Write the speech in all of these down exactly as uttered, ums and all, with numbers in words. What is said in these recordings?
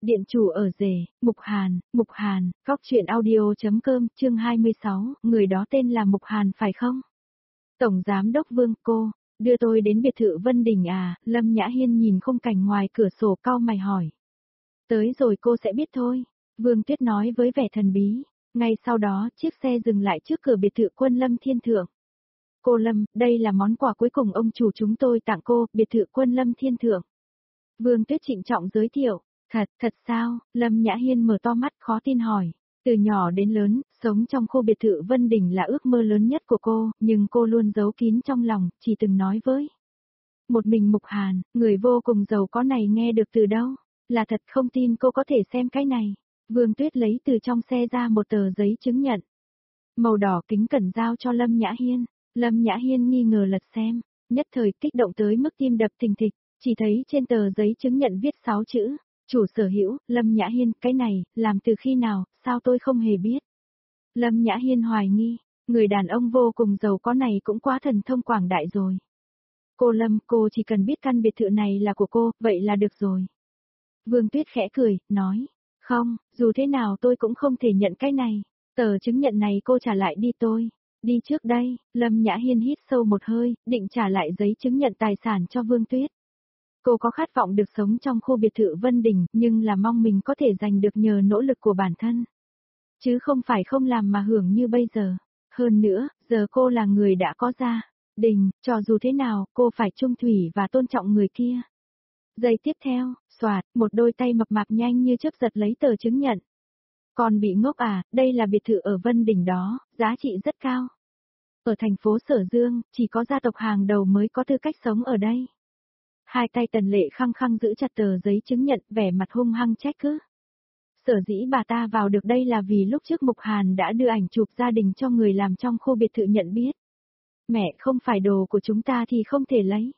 Điện chủ ở rể, Mục Hàn, Mục Hàn, góc truyện audio.com, chương hai mươi sáu, người đó tên là Mục Hàn phải không? Tổng Giám đốc Vương, cô, đưa tôi đến biệt thự Vân Đình à? Lâm Nhã Hiên nhìn khung cảnh ngoài cửa sổ cau mày hỏi. Tới rồi cô sẽ biết thôi, Vương Tuyết nói với vẻ thần bí. Ngay sau đó, chiếc xe dừng lại trước cửa biệt thự Quân Lâm Thiên Thượng. Cô Lâm, đây là món quà cuối cùng ông chủ chúng tôi tặng cô, biệt thự Quân Lâm Thiên Thượng. Vương Tuyết trịnh trọng giới thiệu. Thật, thật sao? Lâm Nhã Hiên mở to mắt khó tin hỏi. Từ nhỏ đến lớn, sống trong khu biệt thự Vân Đình là ước mơ lớn nhất của cô, nhưng cô luôn giấu kín trong lòng, chỉ từng nói với một mình Mục Hàn, người vô cùng giàu có này nghe được từ đâu? Là thật không tin cô có thể xem cái này. Vương Tuyết lấy từ trong xe ra một tờ giấy chứng nhận. Màu đỏ kính cẩn giao cho Lâm Nhã Hiên. Lâm Nhã Hiên nghi ngờ lật xem, nhất thời kích động tới mức tim đập thình thịch, chỉ thấy trên tờ giấy chứng nhận viết sáu chữ. Chủ sở hữu, Lâm Nhã Hiên, cái này, làm từ khi nào, sao tôi không hề biết. Lâm Nhã Hiên hoài nghi, người đàn ông vô cùng giàu có này cũng quá thần thông quảng đại rồi. Cô Lâm, cô chỉ cần biết căn biệt thự này là của cô, vậy là được rồi. Vương Tuyết khẽ cười, nói, không, dù thế nào tôi cũng không thể nhận cái này, tờ chứng nhận này cô trả lại đi tôi. Đi trước đây, Lâm Nhã Hiên hít sâu một hơi, định trả lại giấy chứng nhận tài sản cho Vương Tuyết. Cô có khát vọng được sống trong khu biệt thự Vân Đình, nhưng là mong mình có thể giành được nhờ nỗ lực của bản thân. Chứ không phải không làm mà hưởng như bây giờ. Hơn nữa, giờ cô là người đã có gia đình, cho dù thế nào, cô phải trung thủy và tôn trọng người kia. Giây tiếp theo, xoạt, một đôi tay mập mạp nhanh như chớp giật lấy tờ chứng nhận. Còn bị ngốc à, đây là biệt thự ở Vân Đình đó, giá trị rất cao. Ở thành phố Sở Dương, chỉ có gia tộc hàng đầu mới có tư cách sống ở đây. Hai tay Tần Lệ khăng khăng giữ chặt tờ giấy chứng nhận, vẻ mặt hung hăng trách cứ. Sở dĩ bà ta vào được đây là vì lúc trước Mục Hàn đã đưa ảnh chụp gia đình cho người làm trong khu biệt thự nhận biết. Mẹ, không phải đồ của chúng ta thì không thể lấy.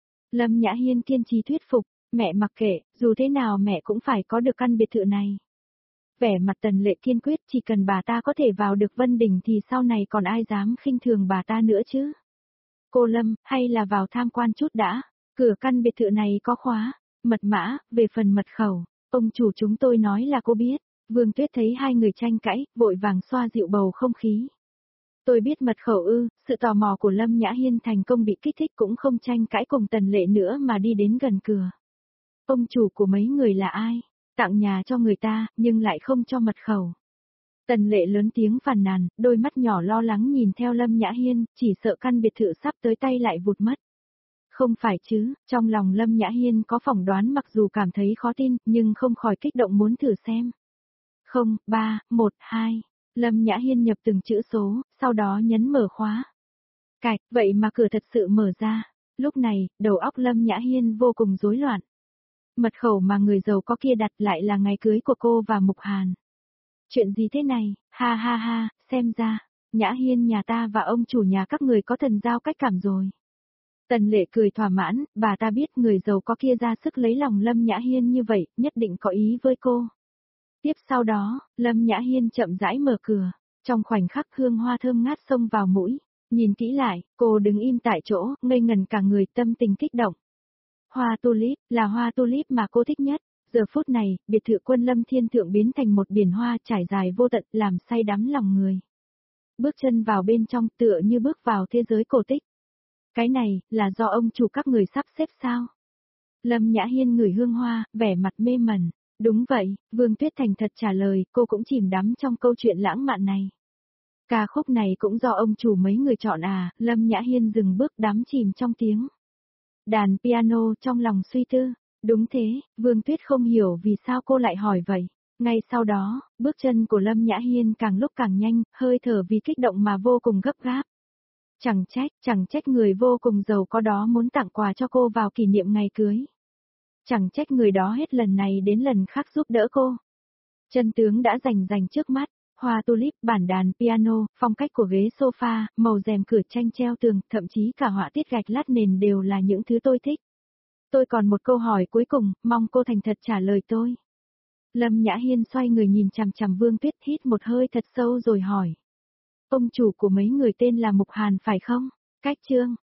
Lâm Nhã Hiên kiên trì thuyết phục, mẹ mặc kệ, dù thế nào mẹ cũng phải có được căn biệt thự này. Vẻ mặt Tần Lệ kiên quyết, chỉ cần bà ta có thể vào được Vân Đình thì sau này còn ai dám khinh thường bà ta nữa chứ. Cô Lâm, hay là vào tham quan chút đã. Cửa căn biệt thự này có khóa, mật mã, về phần mật khẩu, ông chủ chúng tôi nói là cô biết. Vương Tuyết thấy hai người tranh cãi, vội vàng xoa dịu bầu không khí. Tôi biết mật khẩu ư, sự tò mò của Lâm Nhã Hiên thành công bị kích thích cũng không tranh cãi cùng Tần Lệ nữa mà đi đến gần cửa. Ông chủ của mấy người là ai? Tặng nhà cho người ta, nhưng lại không cho mật khẩu. Tần Lệ lớn tiếng phàn nàn, đôi mắt nhỏ lo lắng nhìn theo Lâm Nhã Hiên, chỉ sợ căn biệt thự sắp tới tay lại vụt mất. Không phải chứ, trong lòng Lâm Nhã Hiên có phỏng đoán mặc dù cảm thấy khó tin, nhưng không khỏi kích động muốn thử xem. Không, ba, một, hai, Lâm Nhã Hiên nhập từng chữ số, sau đó nhấn mở khóa. Cạch, vậy mà cửa thật sự mở ra. Lúc này, đầu óc Lâm Nhã Hiên vô cùng rối loạn. Mật khẩu mà người giàu có kia đặt lại là ngày cưới của cô và Mục Hàn. Chuyện gì thế này, ha ha ha, xem ra, Nhã Hiên nhà ta và ông chủ nhà các người có thần giao cách cảm rồi. Tần Lệ cười thỏa mãn, bà ta biết người giàu có kia ra sức lấy lòng Lâm Nhã Hiên như vậy, nhất định có ý với cô. Tiếp sau đó, Lâm Nhã Hiên chậm rãi mở cửa, trong khoảnh khắc hương hoa thơm ngát xông vào mũi, nhìn kỹ lại, cô đứng im tại chỗ, ngây ngần cả người tâm tình kích động. Hoa tulip, là hoa tulip mà cô thích nhất, giờ phút này, biệt thự Quân Lâm Thiên Thượng biến thành một biển hoa trải dài vô tận làm say đắm lòng người. Bước chân vào bên trong tựa như bước vào thế giới cổ tích. Cái này, là do ông chủ các người sắp xếp sao? Lâm Nhã Hiên ngửi hương hoa, vẻ mặt mê mẩn. Đúng vậy, Vương Tuyết thành thật trả lời, cô cũng chìm đắm trong câu chuyện lãng mạn này. Ca khúc này cũng do ông chủ mấy người chọn à, Lâm Nhã Hiên dừng bước đắm chìm trong tiếng đàn piano trong lòng suy tư. Đúng thế, Vương Tuyết không hiểu vì sao cô lại hỏi vậy. Ngay sau đó, bước chân của Lâm Nhã Hiên càng lúc càng nhanh, hơi thở vì kích động mà vô cùng gấp gáp. Chẳng trách, chẳng trách người vô cùng giàu có đó muốn tặng quà cho cô vào kỷ niệm ngày cưới. Chẳng trách người đó hết lần này đến lần khác giúp đỡ cô. Chân tướng đã rành rành trước mắt, hoa tulip, bản đàn piano, phong cách của ghế sofa, màu rèm cửa tranh treo tường, thậm chí cả họa tiết gạch lát nền đều là những thứ tôi thích. Tôi còn một câu hỏi cuối cùng, mong cô thành thật trả lời tôi. Lâm Nhã Hiên xoay người nhìn chằm chằm Vương Tuyết, hít một hơi thật sâu rồi hỏi. Ông chủ của mấy người tên là Mục Hàn phải không? Cách chương